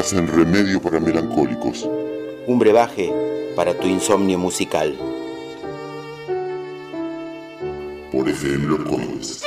Estás en Remedio para Melancólicos. Un brebaje para tu insomnio musical. Por FM Los Códigos.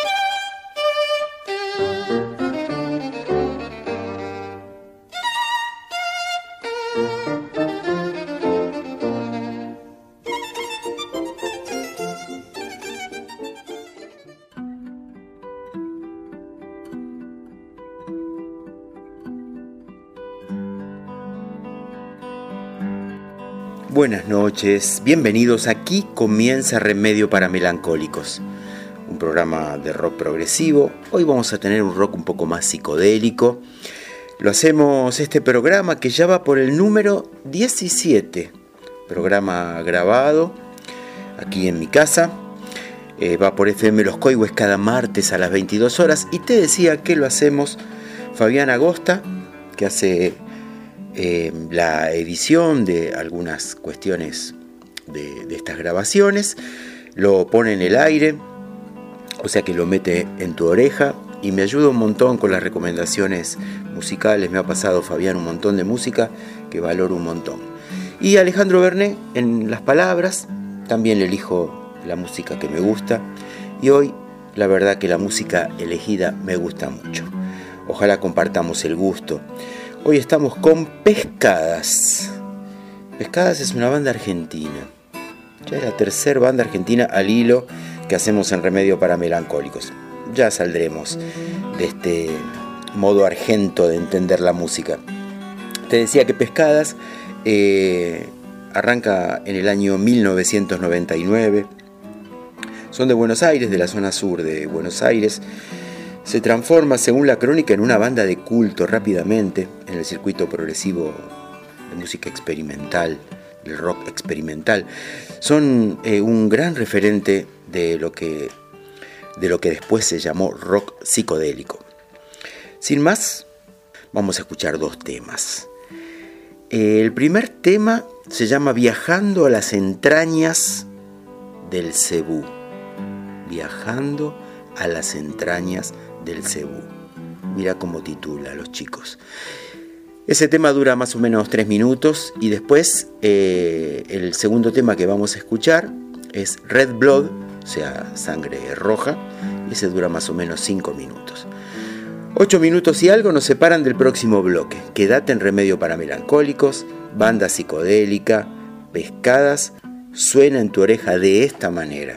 Buenas noches, bienvenidos. Aquí comienza Remedio para Melancólicos, un programa de rock progresivo. Hoy vamos a tener un rock un poco más psicodélico. Lo hacemos este programa que ya va por el número 17, programa grabado aquí en mi casa. Va por FM Los Códigos cada martes a las 22 horas. Y te decía que lo hacemos Fabián Agosta, que hace la edición de algunas cuestiones de estas grabaciones, lo pone en el aire, o sea que lo mete en tu oreja y me ayuda un montón con las recomendaciones musicales. Me ha pasado Fabián un montón de música que valoro un montón. Y Alejandro Bernet en las palabras, también le elijo la música que me gusta, y hoy la verdad que la música elegida me gusta mucho. Ojalá compartamos el gusto. Hoy estamos con Pescadas. Pescadas es una banda argentina. Ya es la tercera banda argentina al hilo que hacemos en Remedio para Melancólicos. Ya saldremos de este modo argento de entender la música. Te decía que Pescadas arranca en el año 1999. Son de Buenos Aires, de la zona sur de Buenos Aires. Se transforma, según la crónica, en una banda de culto rápidamente en el circuito progresivo de música experimental, del rock experimental. Son un gran referente de lo que después se llamó rock psicodélico. Sin más, vamos a escuchar dos temas. El primer tema se llama Viajando a las entrañas del Cebú. Viajando a las entrañas del Cebú. Mira cómo titula los chicos. Ese tema dura más o menos 3 minutos y después el segundo tema que vamos a escuchar es Red Blood, o sea, sangre roja, y ese dura más o menos 5 minutos. 8 minutos y algo nos separan del próximo bloque. Quédate en Remedio para Melancólicos, banda psicodélica, Pescadas, suena en tu oreja de esta manera.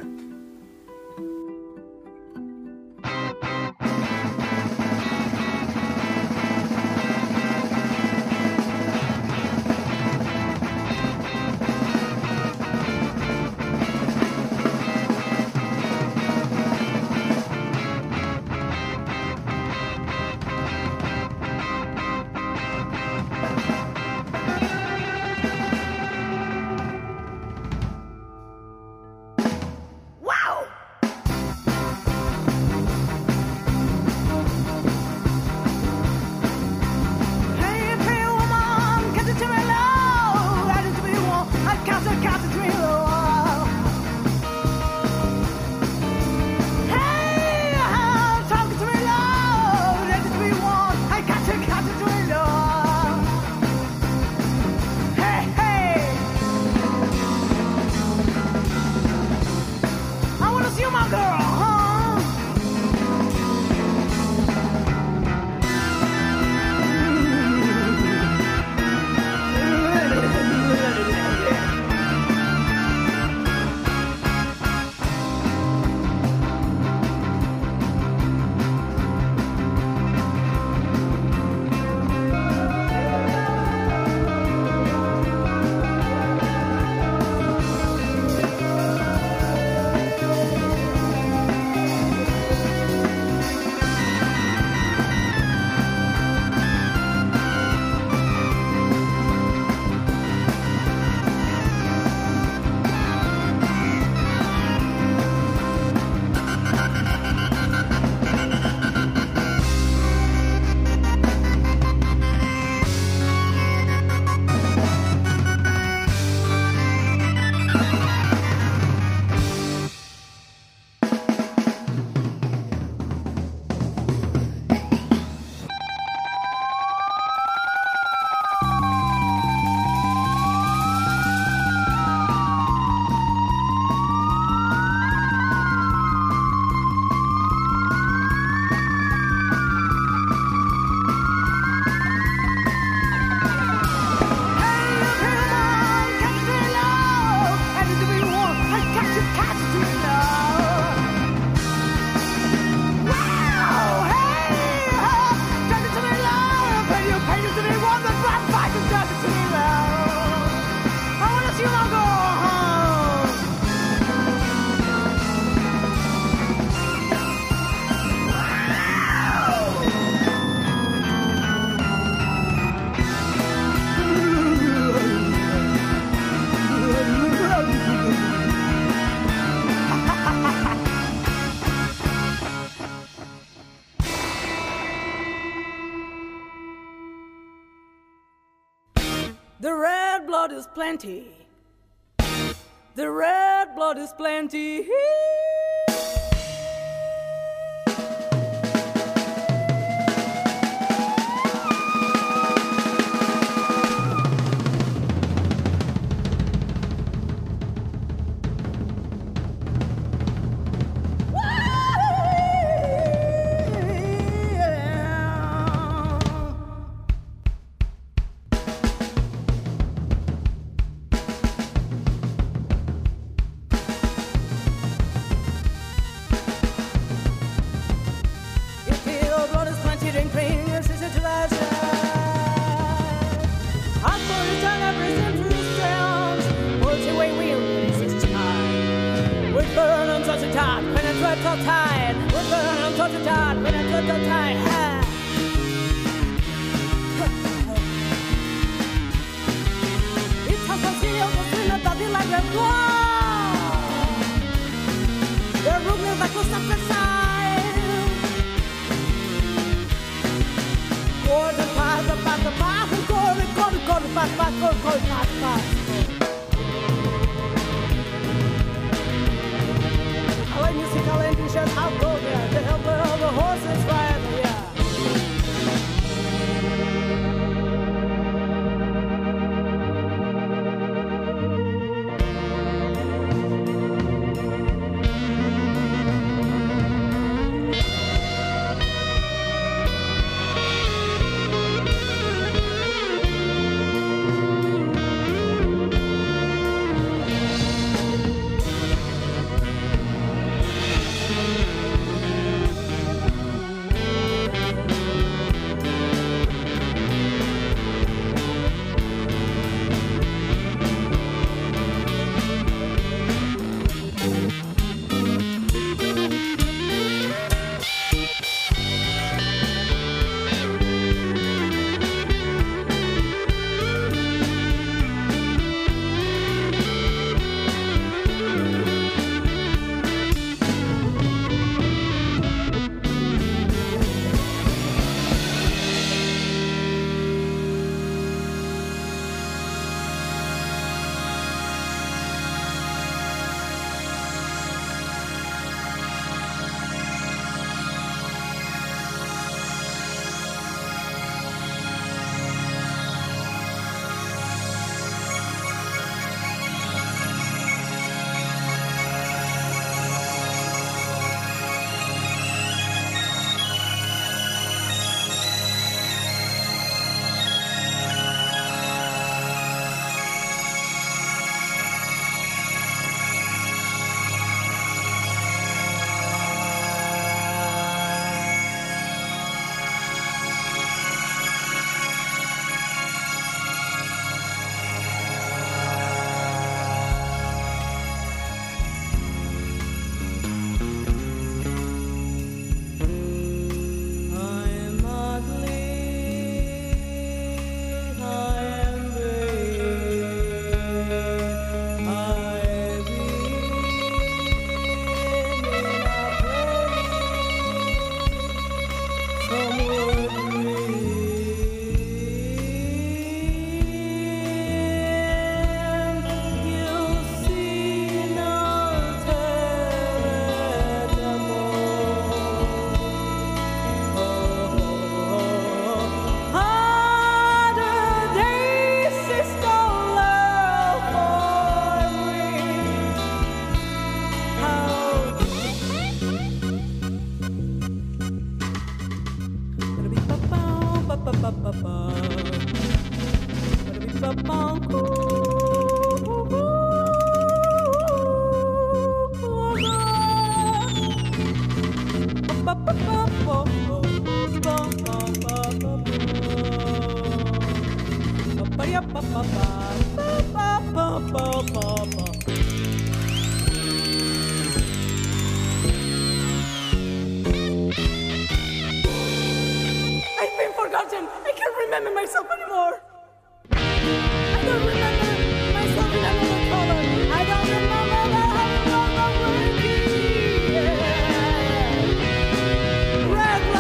The red blood is plenty. The red blood is plenty.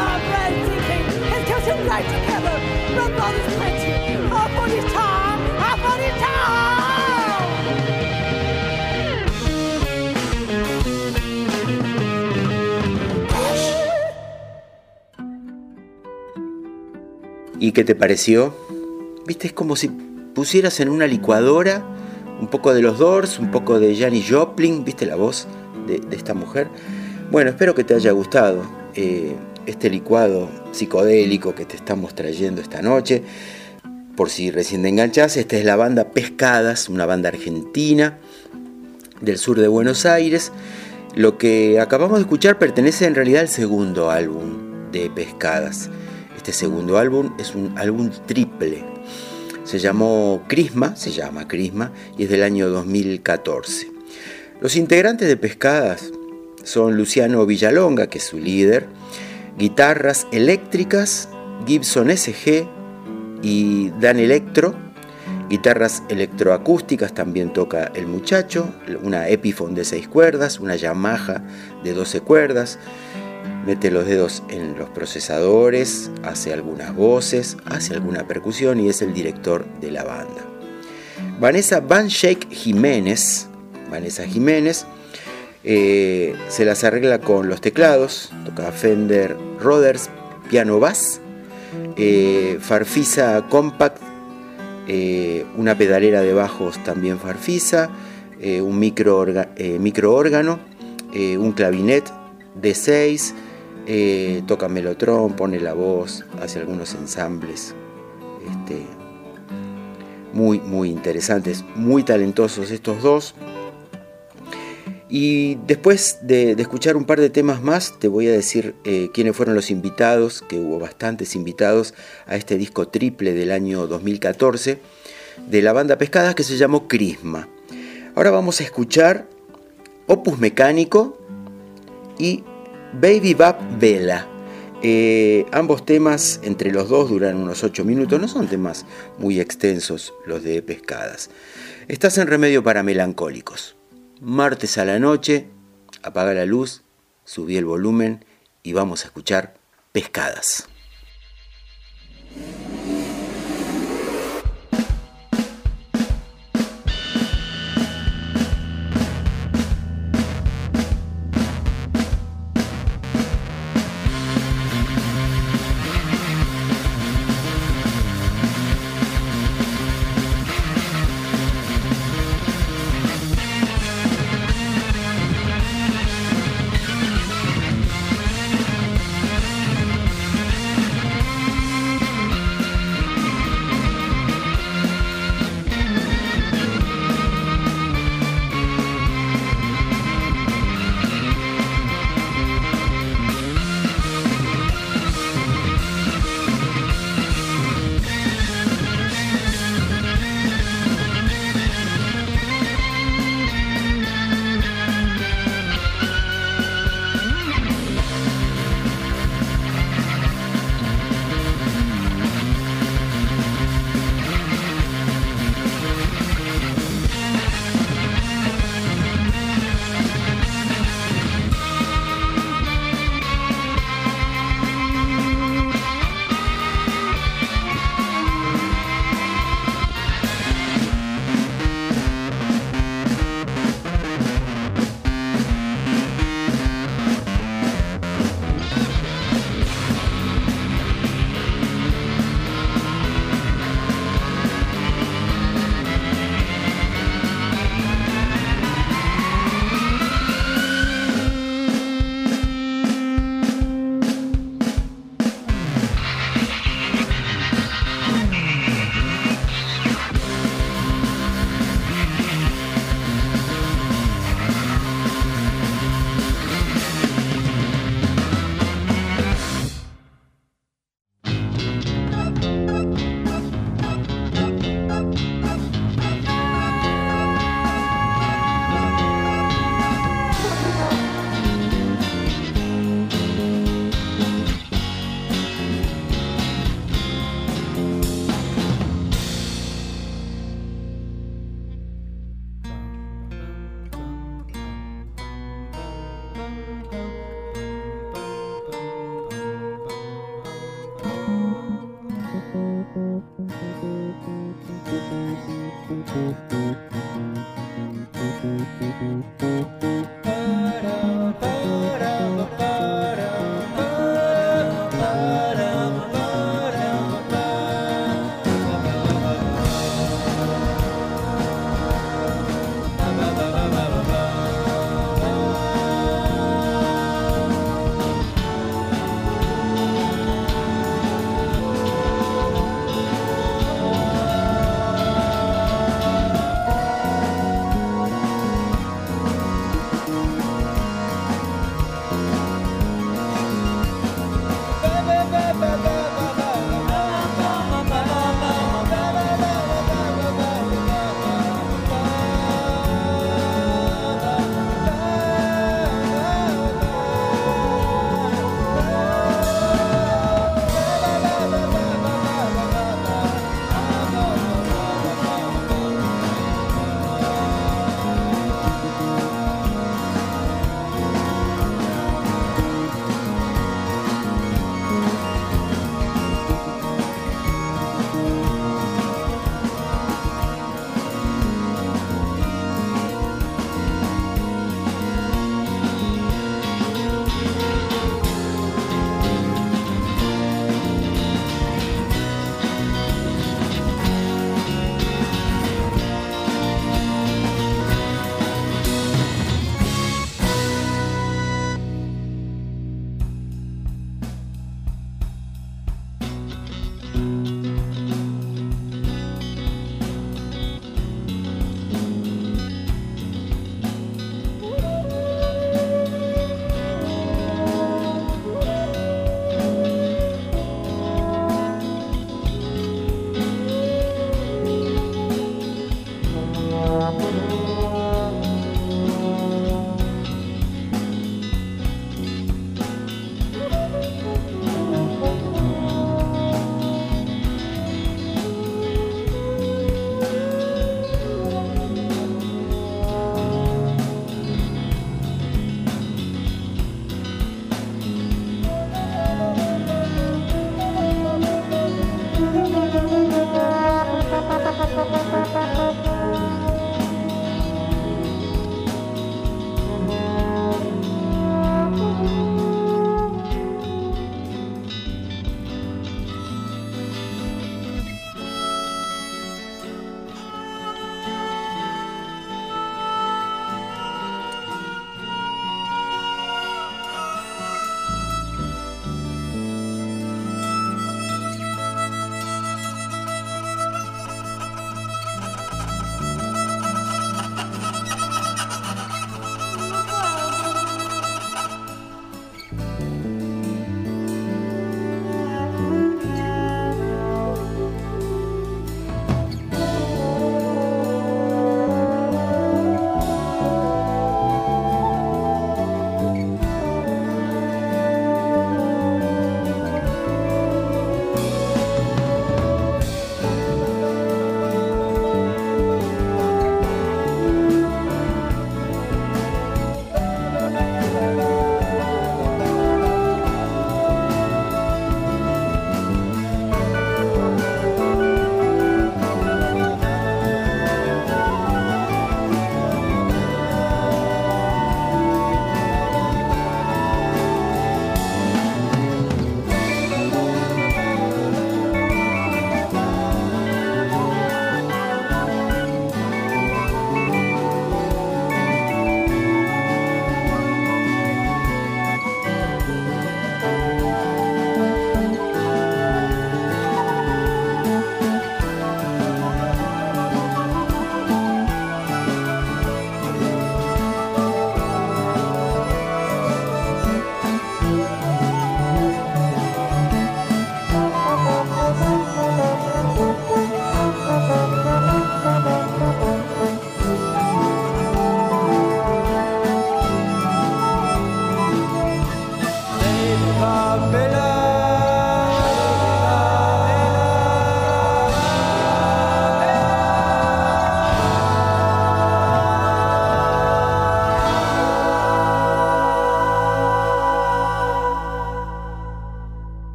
Right together, red blood is plenty. All for this time. ¿Y qué te pareció? ¿Viste? Es como si pusieras en una licuadora un poco de los Doors, un poco de Janis Joplin. ¿Viste la voz de esta mujer? Bueno, espero que te haya gustado este licuado psicodélico que te estamos trayendo esta noche. Por si recién te enganchás, esta es la banda Pescadas, una banda argentina del sur de Buenos Aires. Lo que acabamos de escuchar pertenece en realidad al segundo álbum de Pescadas. Este segundo álbum es un álbum triple. Se llama Crisma, y es del año 2014. Los integrantes de Pescadas son Luciano Villalonga, que es su líder, guitarras eléctricas, Gibson SG y Dan Electro, guitarras electroacústicas también toca el muchacho, una Epiphone de 6 cuerdas, una Yamaha de 12 cuerdas, mete los dedos en los procesadores, hace algunas voces, hace alguna percusión y es el director de la banda. Vanessa Jiménez se las arregla con los teclados, toca Fender Rhodes piano bass, Farfisa Compact, una pedalera de bajos también Farfisa, un microórgano, un clavinet D6, toca melotron, pone la voz, hace algunos ensambles muy interesantes, muy talentosos estos dos. Y después de escuchar un par de temas más, te voy a decir quiénes fueron los invitados, que hubo bastantes invitados a este disco triple del año 2014 de la banda Pescadas, que se llamó Crisma. Ahora vamos a escuchar Opus Mecánico y Baby Bap Vela. Ambos temas, entre los dos, duran unos 8 minutos, no son temas muy extensos los de Pescadas. Estás en Remedio para Melancólicos. Martes a la noche, apaga la luz, subí el volumen y vamos a escuchar Pescadas.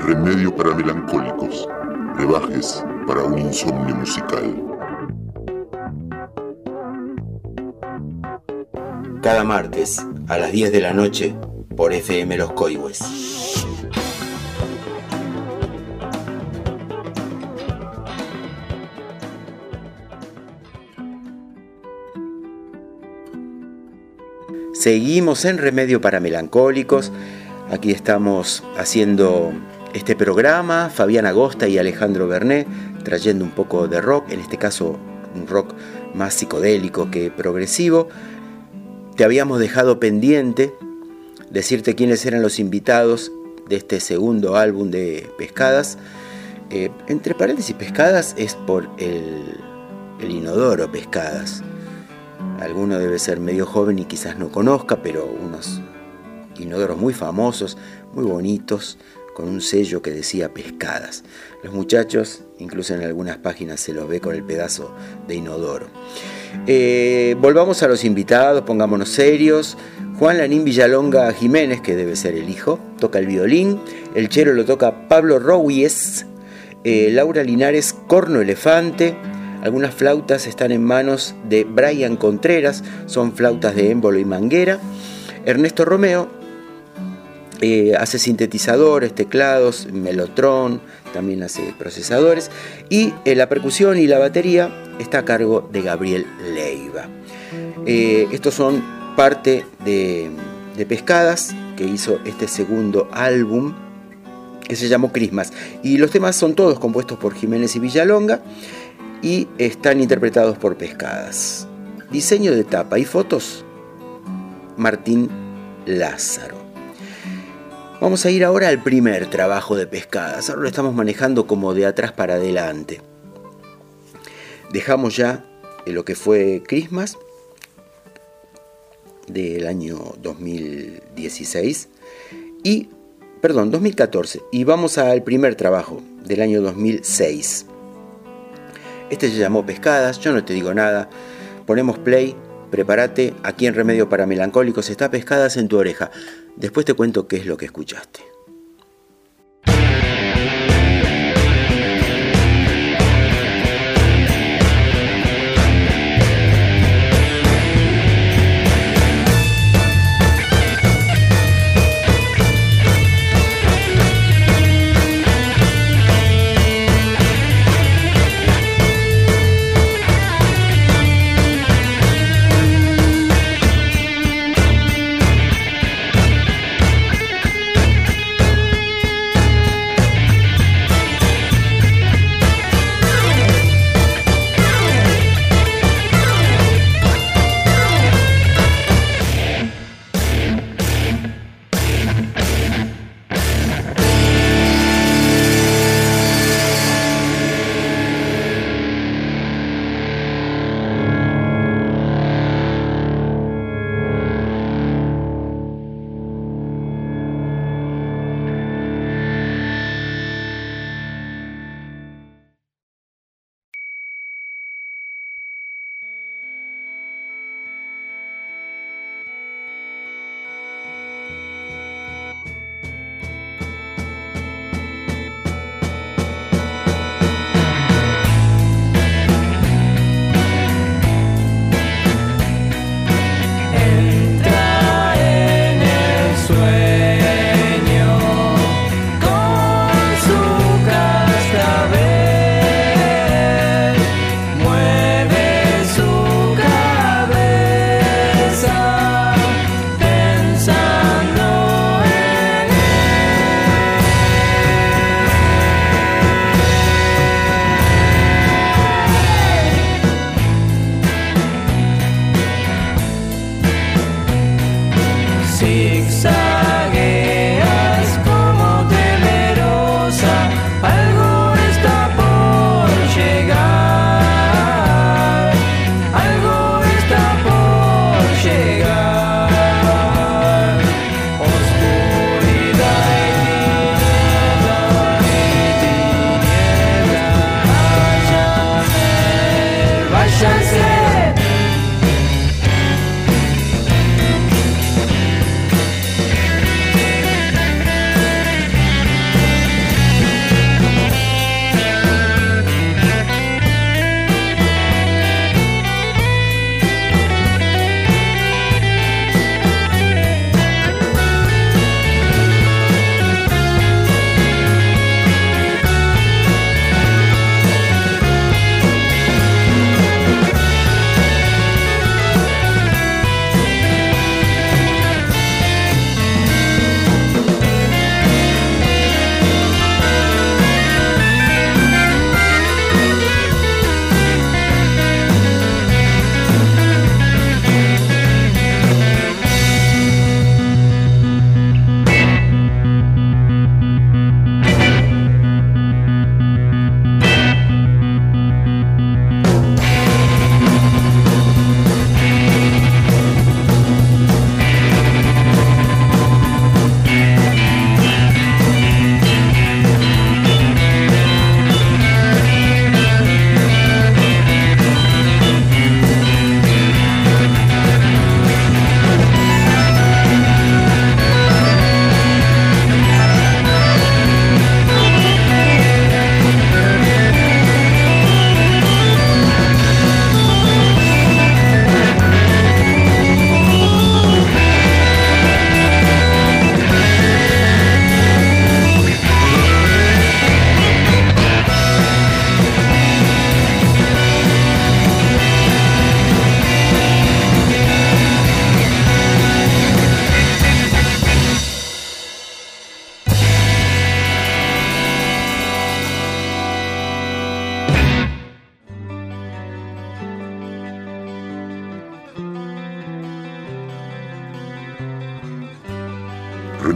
Remedio para melancólicos. Brebajes para un insomnio musical. Cada martes a las 10 de la noche por FM Los Coihues. Seguimos en Remedio para Melancólicos. Aquí estamos haciendo este programa, Fabián Agosta y Alejandro Bernet, trayendo un poco de rock, en este caso un rock más psicodélico que progresivo. Te habíamos dejado pendiente decirte quiénes eran los invitados de este segundo álbum de Pescadas. Entre paréntesis, Pescadas es por el inodoro Pescadas. Alguno debe ser medio joven y quizás no conozca, pero unos inodoros muy famosos, muy bonitos, con un sello que decía Pescadas. Los muchachos, incluso en algunas páginas se los ve con el pedazo de inodoro. Volvamos a los invitados, pongámonos serios. Juan Lanín Villalonga Jiménez, que debe ser el hijo, toca el violín. El chelo lo toca Pablo Rowies. Laura Linares, corno elefante. Algunas flautas están en manos de Brian Contreras, son flautas de émbolo y manguera. Ernesto Romeo hace sintetizadores, teclados, melotrón, también hace procesadores. Y la percusión y la batería está a cargo de Gabriel Leiva. Estos son parte de Pescadas, que hizo este segundo álbum, que se llamó Christmas. Y los temas son todos compuestos por Jiménez y Villalonga, y están interpretados por Pescadas. Diseño de tapa y fotos, Martín Lázaro. Vamos a ir ahora al primer trabajo de Pescadas. Ahora lo estamos manejando como de atrás para adelante. Dejamos ya lo que fue Christmas del año 2016 2014, y vamos al primer trabajo del año 2006. Este se llamó Pescadas, yo no te digo nada. Ponemos play, prepárate, aquí en Remedio para Melancólicos está Pescadas en tu oreja. Después te cuento qué es lo que escuchaste.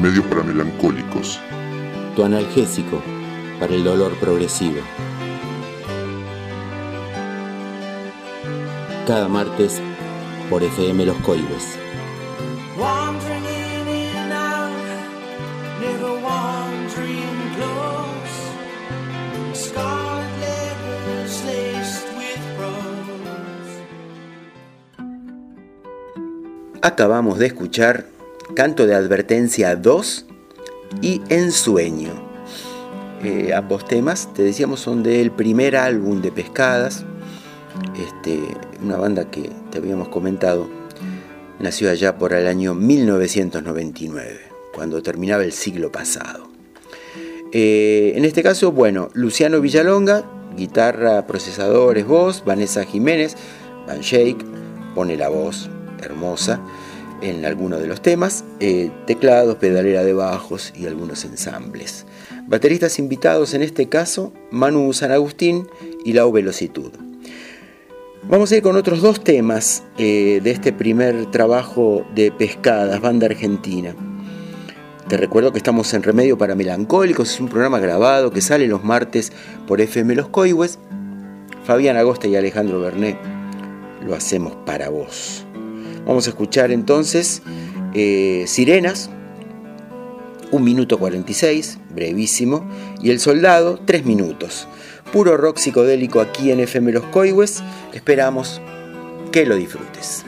remedio para melancólicos. Tu analgésico para el dolor progresivo. Cada martes por FM Los Coihues. Wandering in and out, never wandering close. Scarlet letters laced with rose. Acabamos de escuchar Canto de Advertencia 2 y Ensueño. Ambos temas, te decíamos, son del primer álbum de Pescadas. Una banda que te habíamos comentado nació allá por el año 1999, cuando terminaba el siglo pasado. En este caso, bueno, Luciano Villalonga, guitarra, procesadores, voz, Vanessa Jiménez, Van Shake, pone la voz hermosa en algunos de los temas, teclados, pedalera de bajos y algunos ensambles. Bateristas invitados en este caso, Manu San Agustín y Lau Velocitud. Vamos a ir con otros dos temas de este primer trabajo de Pescadas, banda argentina. Te recuerdo que estamos en Remedio para Melancólicos, es un programa grabado que sale los martes por FM Los Coihues. Fabián Agosta y Alejandro Bernet lo hacemos para vos. Vamos a escuchar entonces Sirenas, 1 minuto 46, brevísimo, y El Soldado, 3 minutos. Puro rock psicodélico aquí en FM Los Coihues. Esperamos que lo disfrutes.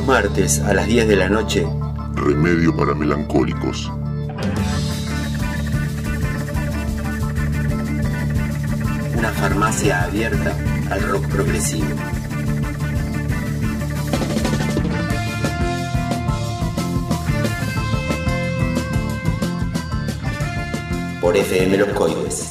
los martes a las 10 de la noche, Remedio para Melancólicos. Una farmacia abierta al rock progresivo. Por FM Los Coides.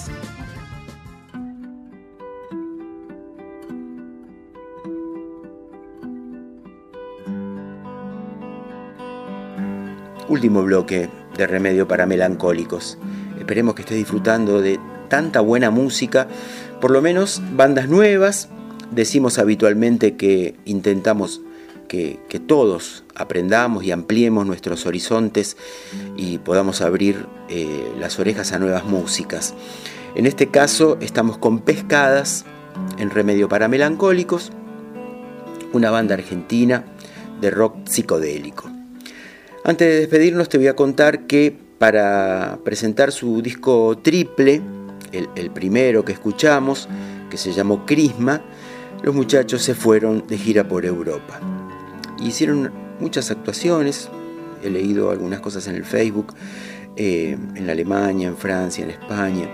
Último bloque de Remedio para Melancólicos. Esperemos que estés disfrutando de tanta buena música, por lo menos bandas nuevas. Decimos habitualmente que intentamos que todos aprendamos y ampliemos nuestros horizontes y podamos abrir las orejas a nuevas músicas. En este caso estamos con Pescadas en Remedio para Melancólicos, una banda argentina de rock psicodélico. Antes de despedirnos te voy a contar que para presentar su disco triple, el primero que escuchamos, que se llamó Crisma, los muchachos se fueron de gira por Europa. Hicieron muchas actuaciones, he leído algunas cosas en el Facebook, en Alemania, en Francia, en España.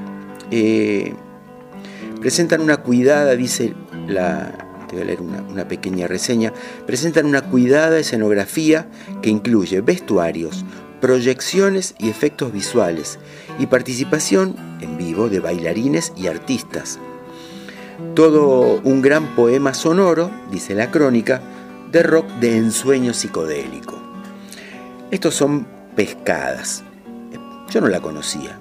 Presentan una cuidada, dice te voy a leer una pequeña reseña. Presentan una cuidada escenografía que incluye vestuarios, proyecciones y efectos visuales y participación en vivo de bailarines y artistas. Todo un gran poema sonoro, dice la crónica, de rock de ensueño psicodélico. Estos son Pescadas. Yo no la conocía.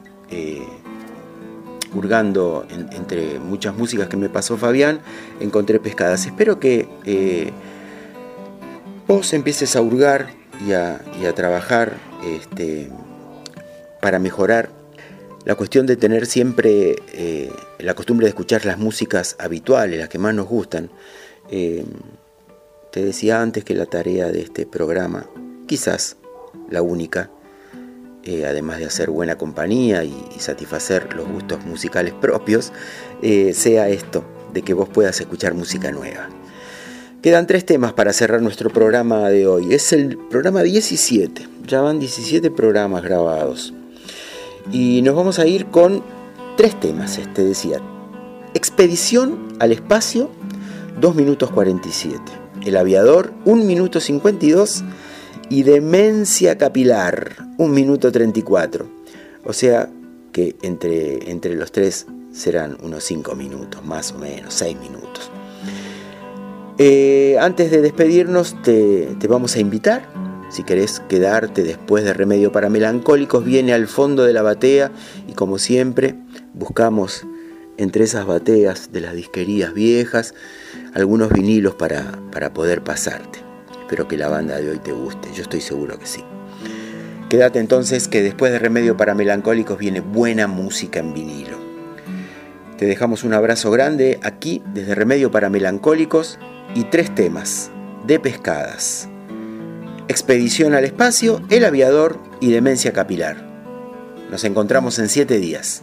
Hurgando entre muchas músicas que me pasó Fabián, encontré Pescadas. Espero que vos empieces a hurgar y a trabajar para mejorar la cuestión de tener siempre la costumbre de escuchar las músicas habituales, las que más nos gustan. Te decía antes que la tarea de este programa, quizás la única, además de hacer buena compañía y satisfacer los gustos musicales propios, sea esto, de que vos puedas escuchar música nueva. Quedan 3 temas para cerrar nuestro programa de hoy. Es el programa 17, ya van 17 programas grabados. Y nos vamos a ir con 3 temas, decía. Expedición al espacio, 2 minutos 47. El aviador, 1 minuto 52. Y Demencia capilar, 1 minuto 34. O sea que entre los 3 serán unos 5 minutos, más o menos, 6 minutos. Antes de despedirnos, te vamos a invitar. Si querés quedarte después de Remedio para Melancólicos, viene al fondo de la batea y como siempre buscamos entre esas bateas de las disquerías viejas algunos vinilos para poder pasarte. Espero que la banda de hoy te guste, yo estoy seguro que sí. Quédate entonces, que después de Remedio para Melancólicos viene buena música en vinilo. Te dejamos un abrazo grande aquí desde Remedio para Melancólicos y 3 temas de Pescadas: Expedición al espacio, El aviador y Demencia capilar. Nos encontramos en 7 días.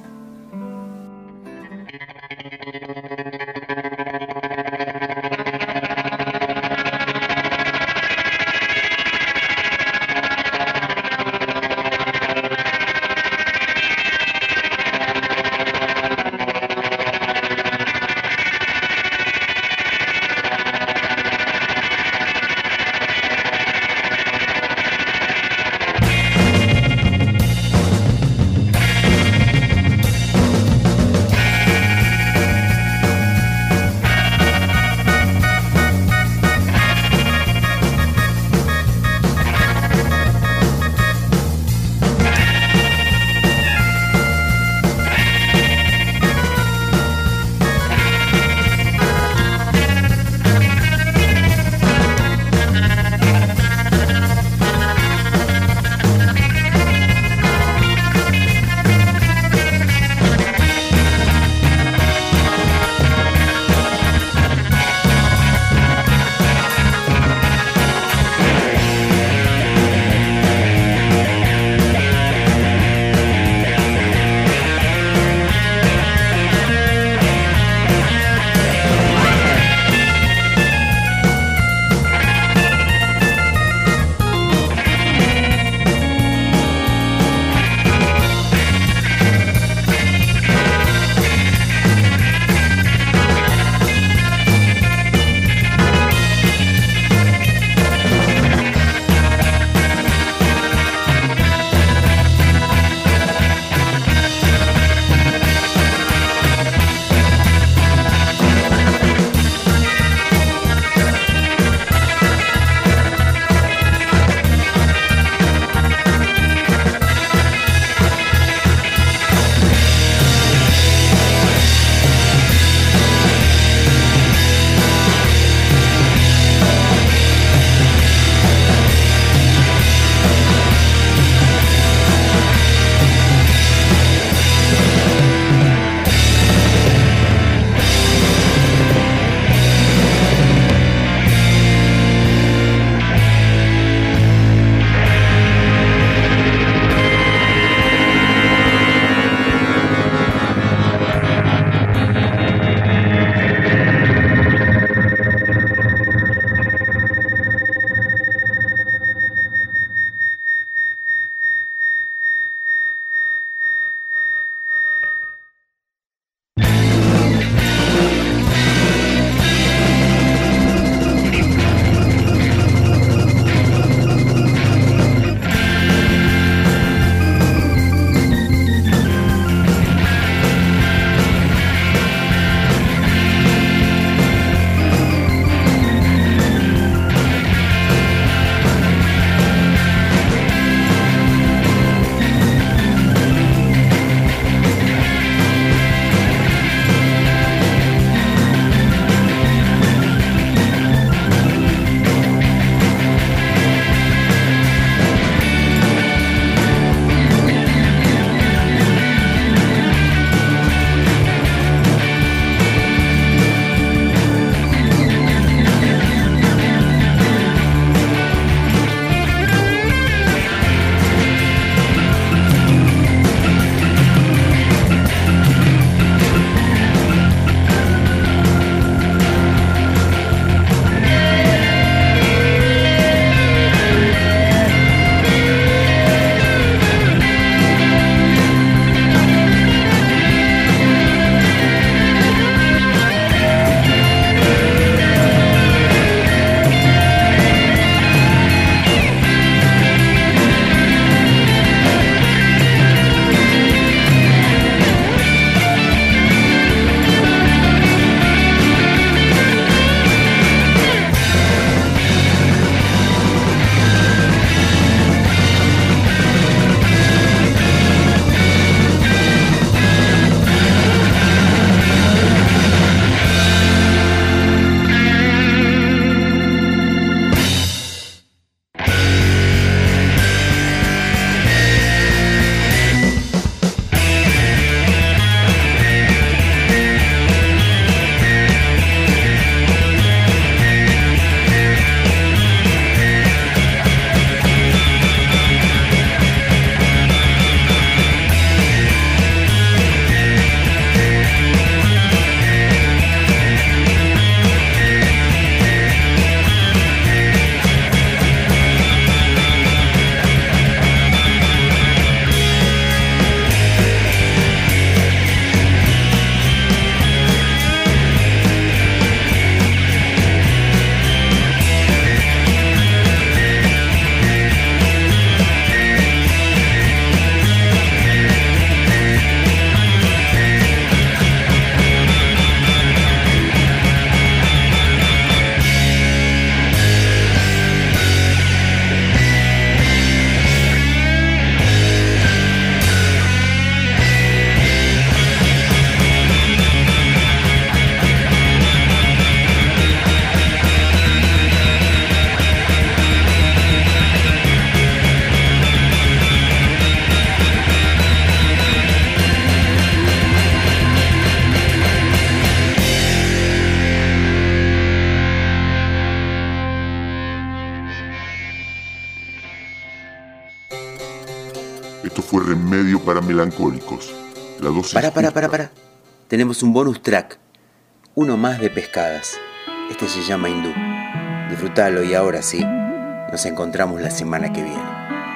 Esto fue Remedio para Melancólicos. La dosis Para. Tenemos un bonus track. Uno más de Pescadas. Este se llama Hindú. Disfrútalo y ahora sí, nos encontramos la semana que viene.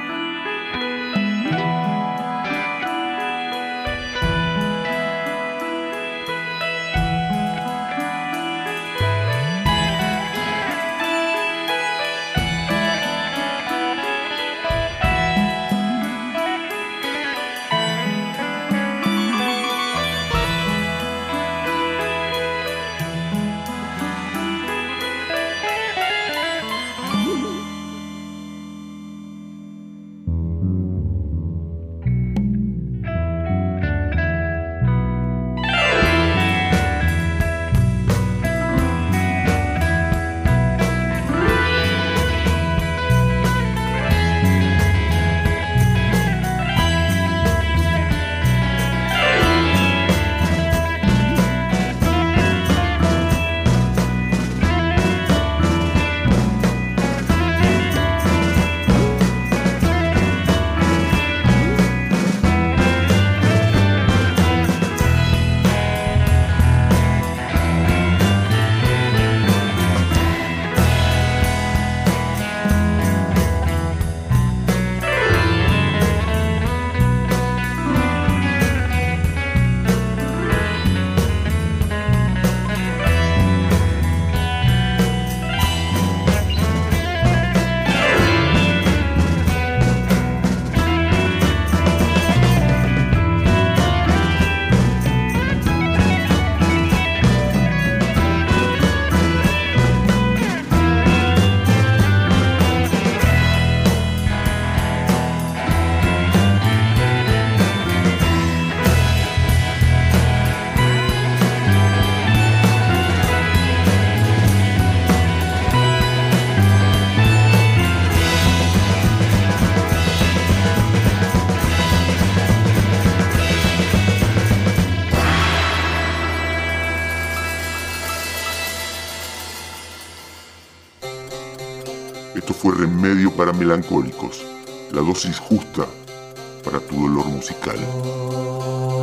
Esto fue Remedio para Melancólicos. La dosis justa para tu dolor musical.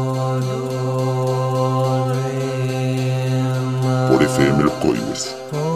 Por FM Los Coibes.